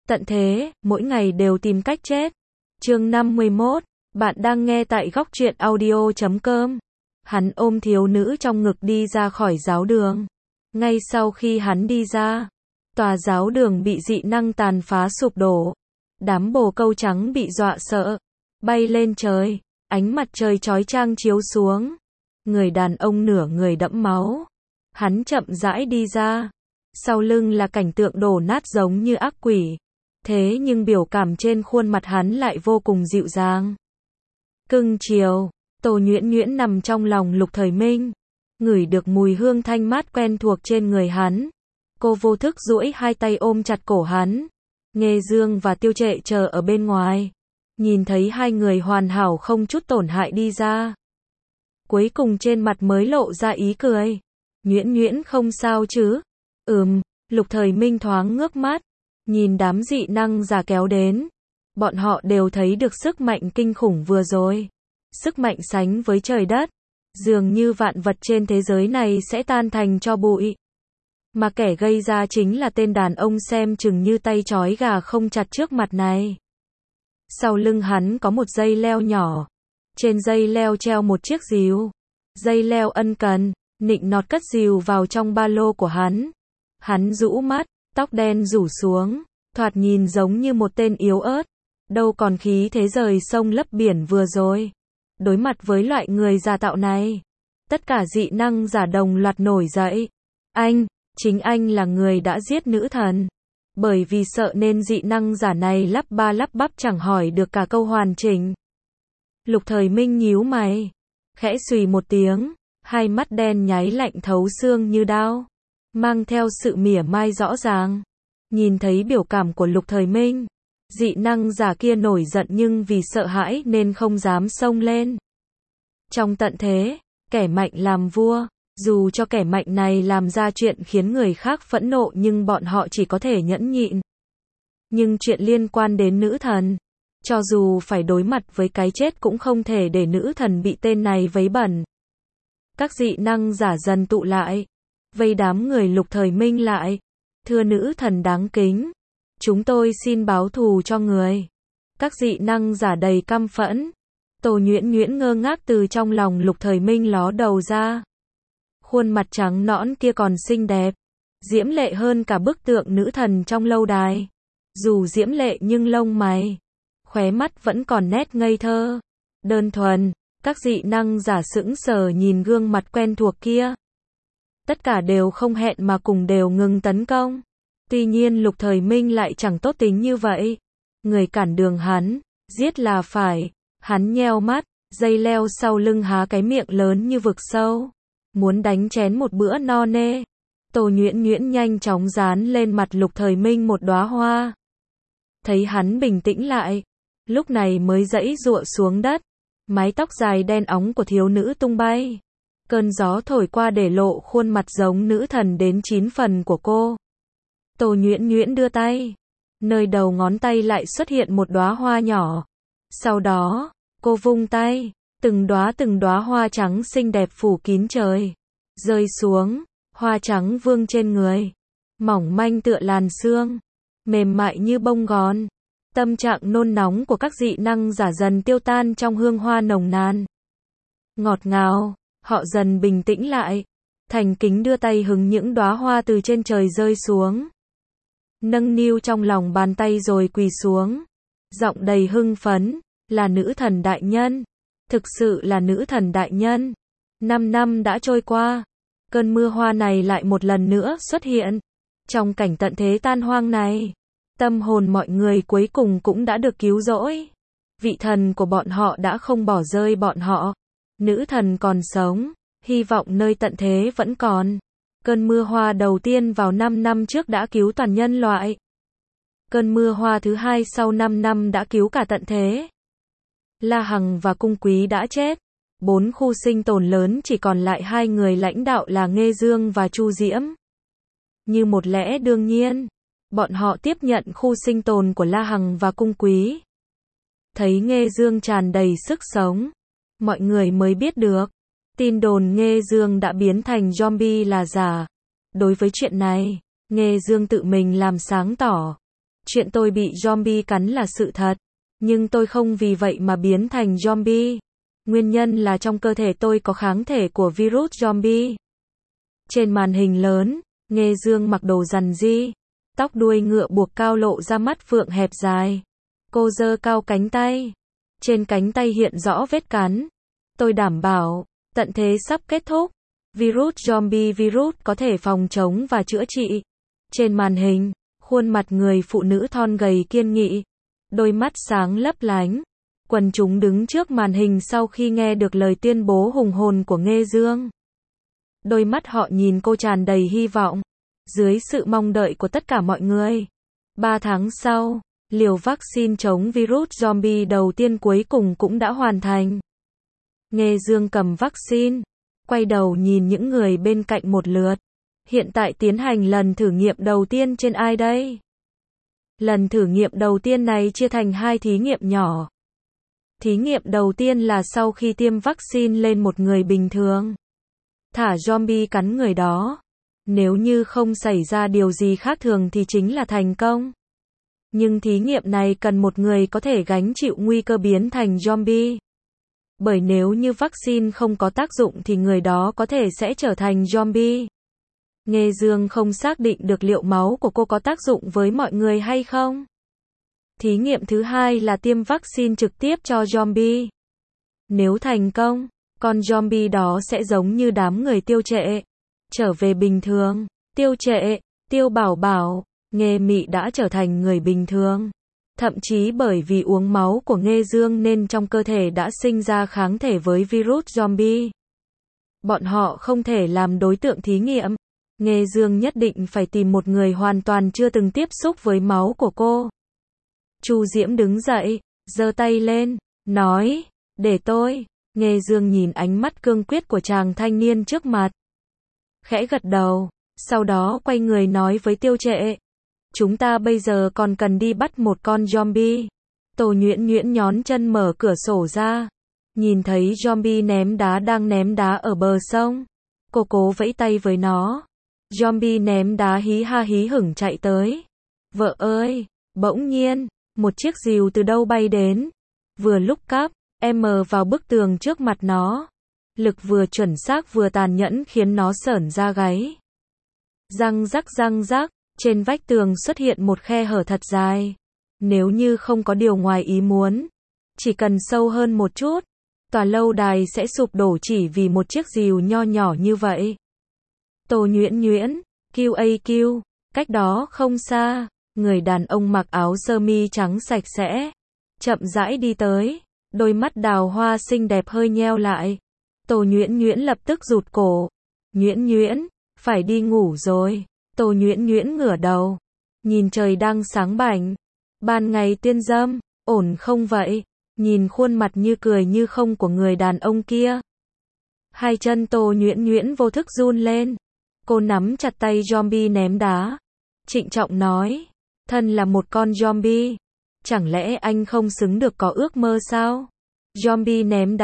Tận thế, mỗi ngày đều tìm cách chết. Chương 51, bạn đang nghe tại góc truyện audio.com. Hắn ôm thiếu nữ trong ngực đi ra khỏi giáo đường. Ngay sau khi hắn đi ra, tòa giáo đường bị dị năng tàn phá sụp đổ. Đám bồ câu trắng bị dọa sợ, bay lên trời, ánh mặt trời chói chang chiếu xuống. Người đàn ông nửa người đẫm máu. Hắn chậm rãi đi ra. Sau lưng là cảnh tượng đổ nát giống như ác quỷ. Thế nhưng biểu cảm trên khuôn mặt hắn lại vô cùng dịu dàng. Cưng chiều, Tô Nhuyễn Nhuyễn nằm trong lòng Lục Thời Minh. Ngửi được mùi hương thanh mát quen thuộc trên người hắn. Cô vô thức duỗi hai tay ôm chặt cổ hắn. Nghê Dương và Tiêu Trệ chờ ở bên ngoài. Nhìn thấy hai người hoàn hảo không chút tổn hại đi ra. Cuối cùng trên mặt mới lộ ra ý cười. Nhuyễn Nhuyễn không sao chứ? Lục Thời Minh thoáng ngước mắt. Nhìn đám dị năng giả kéo đến. Bọn họ đều thấy được sức mạnh kinh khủng vừa rồi. Sức mạnh sánh với trời đất. Dường như vạn vật trên thế giới này sẽ tan thành tro bụi. Mà kẻ gây ra chính là tên đàn ông xem chừng như tay trói gà không chặt trước mặt này. Sau lưng hắn có một dây leo nhỏ. Trên dây leo treo một chiếc rìu. Dây leo ân cần, nịnh nọt cất rìu vào trong ba lô của hắn. Hắn rũ mắt, tóc đen rủ xuống, thoạt nhìn giống như một tên yếu ớt. Đâu còn khí thế rời sông lấp biển vừa rồi. Đối mặt với loại người giả tạo này, tất cả dị năng giả đồng loạt nổi dậy. Chính anh là người đã giết nữ thần. Bởi vì sợ nên dị năng giả này lắp ba lắp bắp chẳng hỏi được cả câu hoàn chỉnh. Lục Thời Minh nhíu mày, khẽ xùy một tiếng, hai mắt đen nháy lạnh thấu xương như đao, mang theo sự mỉa mai rõ ràng. Nhìn thấy biểu cảm của Lục Thời Minh, dị năng giả kia nổi giận nhưng vì sợ hãi nên không dám xông lên. Trong tận thế, kẻ mạnh làm vua, dù cho kẻ mạnh này làm ra chuyện khiến người khác phẫn nộ nhưng bọn họ chỉ có thể nhẫn nhịn. Nhưng chuyện liên quan đến nữ thần, cho dù phải đối mặt với cái chết cũng không thể để nữ thần bị tên này vấy bẩn. Các dị năng giả dần tụ lại, vây đám người Lục Thời Minh lại. Thưa nữ thần đáng kính, chúng tôi xin báo thù cho người. Các dị năng giả đầy căm phẫn. Tô Nhuyễn Nhuyễn ngơ ngác từ trong lòng Lục Thời Minh ló đầu ra. Khuôn mặt trắng nõn kia còn xinh đẹp, diễm lệ hơn cả bức tượng nữ thần trong lâu đài. Dù diễm lệ nhưng lông mày, khóe mắt vẫn còn nét ngây thơ, đơn thuần. Các dị năng giả sững sờ nhìn gương mặt quen thuộc kia. Tất cả đều không hẹn mà cùng đều ngừng tấn công. Tuy nhiên Lục Thời Minh lại chẳng tốt tính như vậy. Người cản đường hắn, giết là phải. Hắn nheo mắt, dây leo sau lưng há cái miệng lớn như vực sâu. Muốn đánh chén một bữa no nê. Tô Nhuyễn Nhuyễn nhanh chóng dán lên mặt Lục Thời Minh một đóa hoa. Thấy hắn bình tĩnh lại, lúc này mới giãy giụa xuống đất. Mái tóc dài đen óng của thiếu nữ tung bay. Cơn gió thổi qua để lộ khuôn mặt giống nữ thần đến 9 phần của cô. Tô Nhuyễn Nhuyễn đưa tay. Nơi đầu ngón tay lại xuất hiện một đóa hoa nhỏ. Sau đó, cô vung tay. Từng đóa hoa trắng xinh đẹp phủ kín trời. Rơi xuống, hoa trắng vương trên người. Mỏng manh tựa làn sương. Mềm mại như bông gòn. Tâm trạng nôn nóng của các dị năng giả dần tiêu tan trong hương hoa nồng nàn. Ngọt ngào, họ dần bình tĩnh lại. Thành kính đưa tay hứng những đóa hoa từ trên trời rơi xuống. Nâng niu trong lòng bàn tay rồi quỳ xuống. Giọng đầy hưng phấn, là nữ thần đại nhân. Thực sự là nữ thần đại nhân. 5 năm đã trôi qua. Cơn mưa hoa này lại một lần nữa xuất hiện. Trong cảnh tận thế tan hoang này, tâm hồn mọi người cuối cùng cũng đã được cứu rỗi. Vị thần của bọn họ đã không bỏ rơi bọn họ. Nữ thần còn sống, hy vọng nơi tận thế vẫn còn. Cơn mưa hoa đầu tiên vào 5 năm trước đã cứu toàn nhân loại. Cơn mưa hoa thứ hai sau 5 năm đã cứu cả tận thế. La Hằng và Cung Quý đã chết. 4 khu sinh tồn lớn chỉ còn lại 2 người lãnh đạo là Nghê Dương và Chu Diễm. Như một lẽ đương nhiên, bọn họ tiếp nhận khu sinh tồn của La Hằng và Cung Quý. Thấy Nghê Dương tràn đầy sức sống, mọi người mới biết được, tin đồn Nghê Dương đã biến thành zombie là giả. Đối với chuyện này, Nghê Dương tự mình làm sáng tỏ. Chuyện tôi bị zombie cắn là sự thật. Nhưng tôi không vì vậy mà biến thành zombie. Nguyên nhân là trong cơ thể tôi có kháng thể của virus zombie. Trên màn hình lớn, Nghê Dương mặc đồ rằn ri, tóc đuôi ngựa buộc cao lộ ra mắt phượng hẹp dài. Cô giơ cao cánh tay. Trên cánh tay hiện rõ vết cắn. Tôi đảm bảo, tận thế sắp kết thúc. Virus zombie virus có thể phòng chống và chữa trị. Trên màn hình, khuôn mặt người phụ nữ thon gầy kiên nghị, đôi mắt sáng lấp lánh. Quần chúng đứng trước màn hình sau khi nghe được lời tuyên bố hùng hồn của Nghê Dương. Đôi mắt họ nhìn cô tràn đầy hy vọng. Dưới sự mong đợi của tất cả mọi người. 3 tháng sau, liều vaccine chống virus zombie đầu tiên cuối cùng cũng đã hoàn thành. Nghê Dương cầm vaccine, quay đầu nhìn những người bên cạnh một lượt. Hiện tại tiến hành lần thử nghiệm đầu tiên trên ai đây? Lần thử nghiệm đầu tiên này chia thành 2 thí nghiệm nhỏ. Thí nghiệm đầu tiên là sau khi tiêm vaccine lên một người bình thường. Thả zombie cắn người đó. Nếu như không xảy ra điều gì khác thường thì chính là thành công. Nhưng thí nghiệm này cần một người có thể gánh chịu nguy cơ biến thành zombie. Bởi nếu như vaccine không có tác dụng thì người đó có thể sẽ trở thành zombie. Nghê Dương không xác định được liệu máu của cô có tác dụng với mọi người hay không. Thí nghiệm thứ hai là tiêm vaccine trực tiếp cho zombie. Nếu thành công, con zombie đó sẽ giống như đám người Tiêu Trệ, trở về bình thường. Tiêu Trệ, Tiêu Bảo Bảo, Nghê Mị đã trở thành người bình thường. Thậm chí bởi vì uống máu của Nghê Dương nên trong cơ thể đã sinh ra kháng thể với virus zombie. Bọn họ không thể làm đối tượng thí nghiệm. Nghê Dương nhất định phải tìm một người hoàn toàn chưa từng tiếp xúc với máu của cô. Chu Diễm đứng dậy, giơ tay lên, nói, để tôi. Nghê Dương nhìn ánh mắt cương quyết của chàng thanh niên trước mặt. Khẽ gật đầu, sau đó quay người nói với Tiêu Trệ. Chúng ta bây giờ còn cần đi bắt một con zombie. Tô Nhuyễn Nhuyễn nhón chân mở cửa sổ ra. Nhìn thấy zombie ném đá đang ném đá ở bờ sông. Cô cố vẫy tay với nó. Zombie ném đá hí ha hí hửng chạy tới. Vợ ơi! Bỗng nhiên, một chiếc rìu từ đâu bay đến. Vừa lúc cắp, vào bức tường trước mặt nó. Lực vừa chuẩn xác vừa tàn nhẫn khiến nó sởn da gáy. Răng rắc, trên vách tường xuất hiện một khe hở thật dài. Nếu như không có điều ngoài ý muốn, chỉ cần sâu hơn một chút, tòa lâu đài sẽ sụp đổ chỉ vì một chiếc rìu nho nhỏ như vậy. Tô Nhuyễn Nhuyễn, QAQ, cách đó không xa, người đàn ông mặc áo sơ mi trắng sạch sẽ, chậm rãi đi tới, đôi mắt đào hoa xinh đẹp hơi nheo lại. Tô Nhuyễn Nhuyễn lập tức rụt cổ. Nhuyễn Nhuyễn, phải đi ngủ rồi. Tô Nhuyễn Nhuyễn ngửa đầu, nhìn trời đang sáng bảnh. Ban ngày tiên dâm, ổn không vậy? Nhìn khuôn mặt như cười như không của người đàn ông kia. Hai chân Tô Nhuyễn Nhuyễn vô thức run lên. Cô nắm chặt tay zombie ném đá. Trịnh trọng nói, thân là một con zombie. Chẳng lẽ anh không xứng được có ước mơ sao? Zombie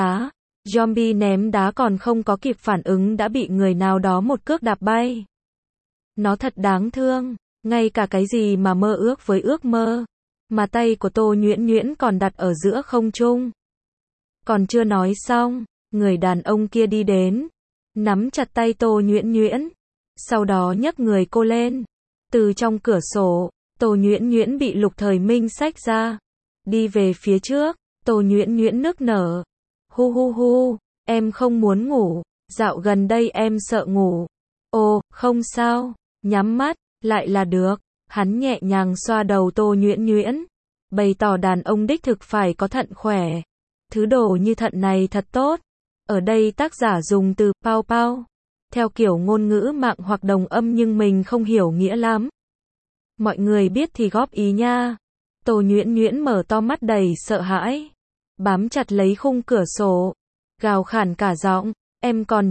ném đá còn không có kịp phản ứng đã bị người nào đó một cước đạp bay. Nó thật đáng thương, ngay cả cái gì mà mơ ước với ước mơ, mà tay của Tô Nhuyễn Nhuyễn còn đặt ở giữa không trung. Còn chưa nói xong, người đàn ông kia đi đến, nắm chặt tay Tô Nhuyễn Nhuyễn, sau đó nhấc người cô lên. Từ trong cửa sổ, Tô Nhuyễn Nhuyễn bị Lục Thời Minh xách ra, đi về phía trước. Tô Nhuyễn Nhuyễn nức nở. Hu, em không muốn ngủ, dạo gần đây em sợ ngủ. Ồ, không sao, nhắm mắt, lại là được. Hắn nhẹ nhàng xoa đầu Tô Nhuyễn Nhuyễn, bày tỏ đàn ông đích thực phải có thận khỏe. Thứ đồ như thận này thật tốt. Ở đây tác giả dùng từ pao pao, theo kiểu ngôn ngữ mạng hoặc đồng âm nhưng mình không hiểu nghĩa lắm. Mọi người biết thì góp ý nha. Tô Nhuyễn Nhuyễn mở to mắt đầy sợ hãi, bám chặt lấy khung cửa sổ, gào khản cả giọng, em còn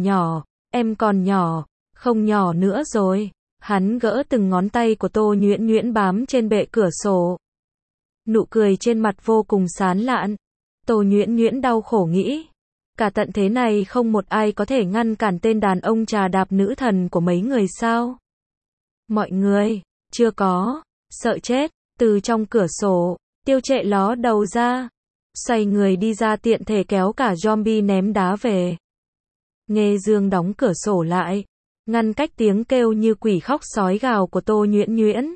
nhỏ, không nhỏ nữa rồi. Hắn gỡ từng ngón tay của Tô Nhuyễn Nhuyễn bám trên bệ cửa sổ. Nụ cười trên mặt vô cùng sán lạn. Tô Nhuyễn Nhuyễn đau khổ nghĩ, cả tận thế này không một ai có thể ngăn cản tên đàn ông trà đạp nữ thần của mấy người sao? Mọi người, chưa có, sợ chết, Từ trong cửa sổ, Tiêu Trệ ló đầu ra, xoay người đi ra tiện thể kéo cả zombie ném đá về. Nghê Dương đóng cửa sổ lại, ngăn cách tiếng kêu như quỷ khóc sói gào của Tô Nhuyễn Nhuyễn.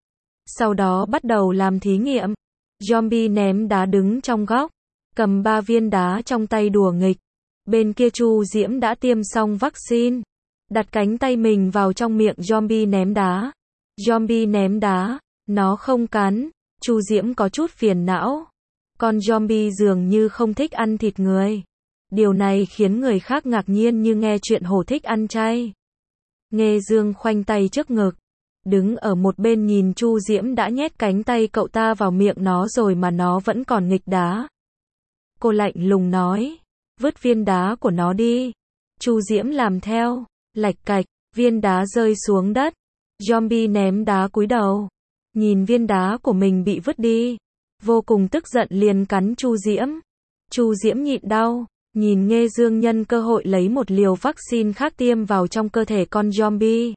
Sau đó bắt đầu làm thí nghiệm. Zombie ném đá đứng trong góc, cầm 3 viên đá trong tay đùa nghịch. Bên kia Chu Diễm đã tiêm xong vaccine, đặt cánh tay mình vào trong miệng zombie ném đá. Zombie ném đá, nó không cắn, Chu Diễm có chút phiền não. Con zombie dường như không thích ăn thịt người. Điều này khiến người khác ngạc nhiên như nghe chuyện hổ thích ăn chay. Nghê Dương khoanh tay trước ngực, đứng ở một bên nhìn Chu Diễm đã nhét cánh tay cậu ta vào miệng nó rồi mà nó vẫn còn nghịch đá. Cô lạnh lùng nói, vứt viên đá của nó đi. Chu Diễm làm theo, lạch cạch, viên đá rơi xuống đất. Zombie ném đá cúi đầu, nhìn viên đá của mình bị vứt đi, vô cùng tức giận liền cắn Chu Diễm. Chu Diễm nhịn đau, nhìn Nghê Dương nhân cơ hội lấy một liều vaccine khác tiêm vào trong cơ thể con zombie.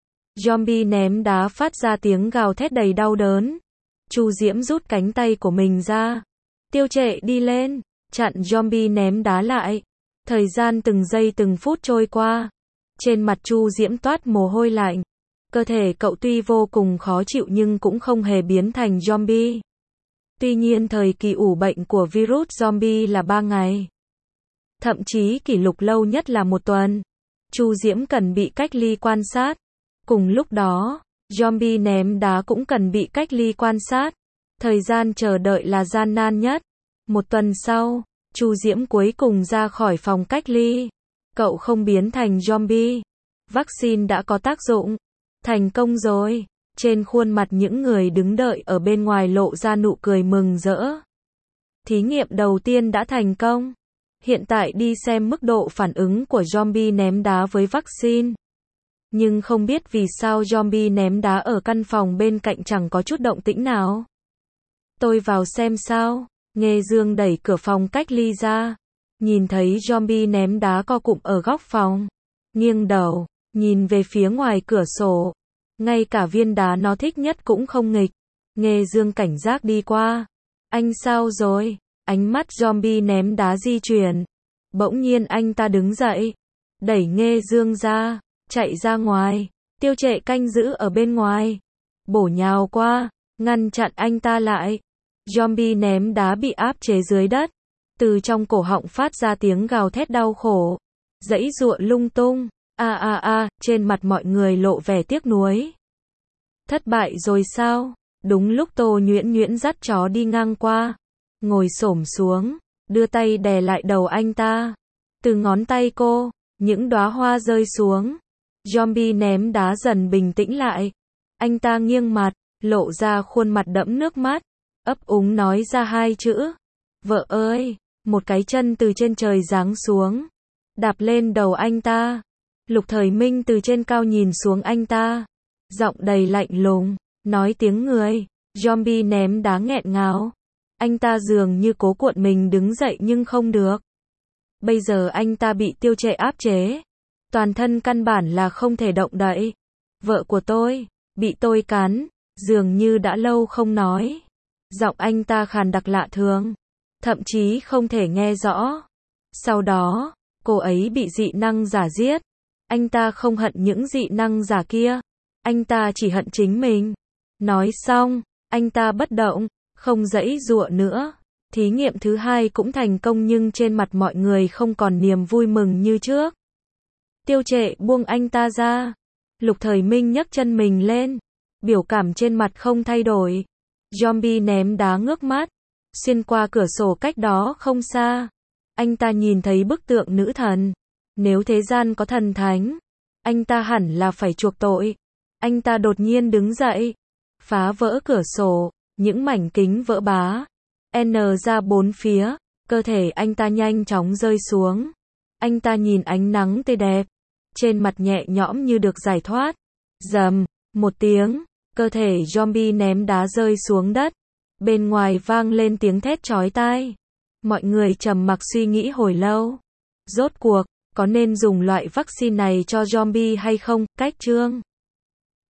Zombie ném đá phát ra tiếng gào thét đầy đau đớn. Chu Diễm rút cánh tay của mình ra. Tiêu Trệ đi lên, chặn zombie ném đá lại. Thời gian từng giây từng phút trôi qua. Trên mặt Chu Diễm toát mồ hôi lạnh. Cơ thể cậu tuy vô cùng khó chịu nhưng cũng không hề biến thành zombie. Tuy nhiên thời kỳ ủ bệnh của virus zombie là 3 ngày. Thậm chí kỷ lục lâu nhất là 1 tuần. Chu Diễm cần bị cách ly quan sát. Cùng lúc đó, zombie ném đá cũng cần bị cách ly quan sát. Thời gian chờ đợi là gian nan nhất. 1 tuần sau, Chu Diễm cuối cùng ra khỏi phòng cách ly. Cậu không biến thành zombie. Vaccine đã có tác dụng. Thành công rồi. Trên khuôn mặt những người đứng đợi ở bên ngoài lộ ra nụ cười mừng rỡ. Thí nghiệm đầu tiên đã thành công. Hiện tại đi xem mức độ phản ứng của zombie ném đá với vaccine. Nhưng không biết vì sao zombie ném đá ở căn phòng bên cạnh chẳng có chút động tĩnh nào. Tôi vào xem sao. Nghê Dương đẩy cửa phòng cách ly ra. Nhìn thấy zombie ném đá co cụm ở góc phòng. Nghiêng đầu, nhìn về phía ngoài cửa sổ. Ngay cả viên đá nó thích nhất cũng không nghịch. Nghê Dương cảnh giác đi qua. Anh sao rồi? Ánh mắt zombie ném đá di chuyển. Bỗng nhiên anh ta đứng dậy. Đẩy Nghê Dương ra. Chạy ra ngoài. Tiêu Trệ canh giữ ở bên ngoài. Bổ nhào qua. Ngăn chặn anh ta lại. Zombie ném đá bị áp chế dưới đất. Từ trong cổ họng phát ra tiếng gào thét đau khổ. Giãy giụa lung tung. Trên mặt mọi người lộ vẻ tiếc nuối. Thất bại rồi sao? Đúng lúc Tô Nhuyễn Nhuyễn dắt chó đi ngang qua. Ngồi xổm xuống. Đưa tay đè lại đầu anh ta. Từ ngón tay cô, những đóa hoa rơi xuống. Zombie ném đá dần bình tĩnh lại. Anh ta nghiêng mặt, lộ ra khuôn mặt đẫm nước mắt. Ấp úng nói ra 2 chữ. Vợ ơi! Một cái chân từ trên trời giáng xuống. Đạp lên đầu anh ta. Lục Thời Minh từ trên cao nhìn xuống anh ta. Giọng đầy lạnh lùng, nói tiếng người. Zombie ném đá nghẹn ngào. Anh ta dường như cố cuộn mình đứng dậy nhưng không được. Bây giờ anh ta bị Tiêu Trệ áp chế. Toàn thân căn bản là không thể động đậy. Vợ của tôi, bị tôi cắn, dường như đã lâu không nói. Giọng anh ta khàn đặc lạ thường. Thậm chí không thể nghe rõ. Sau đó, cô ấy bị dị năng giả giết. Anh ta không hận những dị năng giả kia. Anh ta chỉ hận chính mình. Nói xong, anh ta bất động, không giãy giụa nữa. Thí nghiệm thứ 2 cũng thành công nhưng trên mặt mọi người không còn niềm vui mừng như trước. Tiêu Trệ buông anh ta ra. Lục Thời Minh nhấc chân mình lên. Biểu cảm trên mặt không thay đổi. Zombie ném đá ngước mắt. Xuyên qua cửa sổ cách đó không xa. Anh ta nhìn thấy bức tượng nữ thần. Nếu thế gian có thần thánh, anh ta hẳn là phải chuộc tội. Anh ta đột nhiên đứng dậy. Phá vỡ cửa sổ. Những mảnh kính vỡ bá. N ra 4 phía. Cơ thể anh ta nhanh chóng rơi xuống. Anh ta nhìn ánh nắng tươi đẹp. Trên mặt nhẹ nhõm như được giải thoát. Rầm. Một tiếng. Cơ thể zombie ném đá rơi xuống đất. Bên ngoài vang lên tiếng thét chói tai. Mọi người trầm mặc suy nghĩ hồi lâu. Rốt cuộc, có nên dùng loại vaccine này cho zombie hay không? Cách chương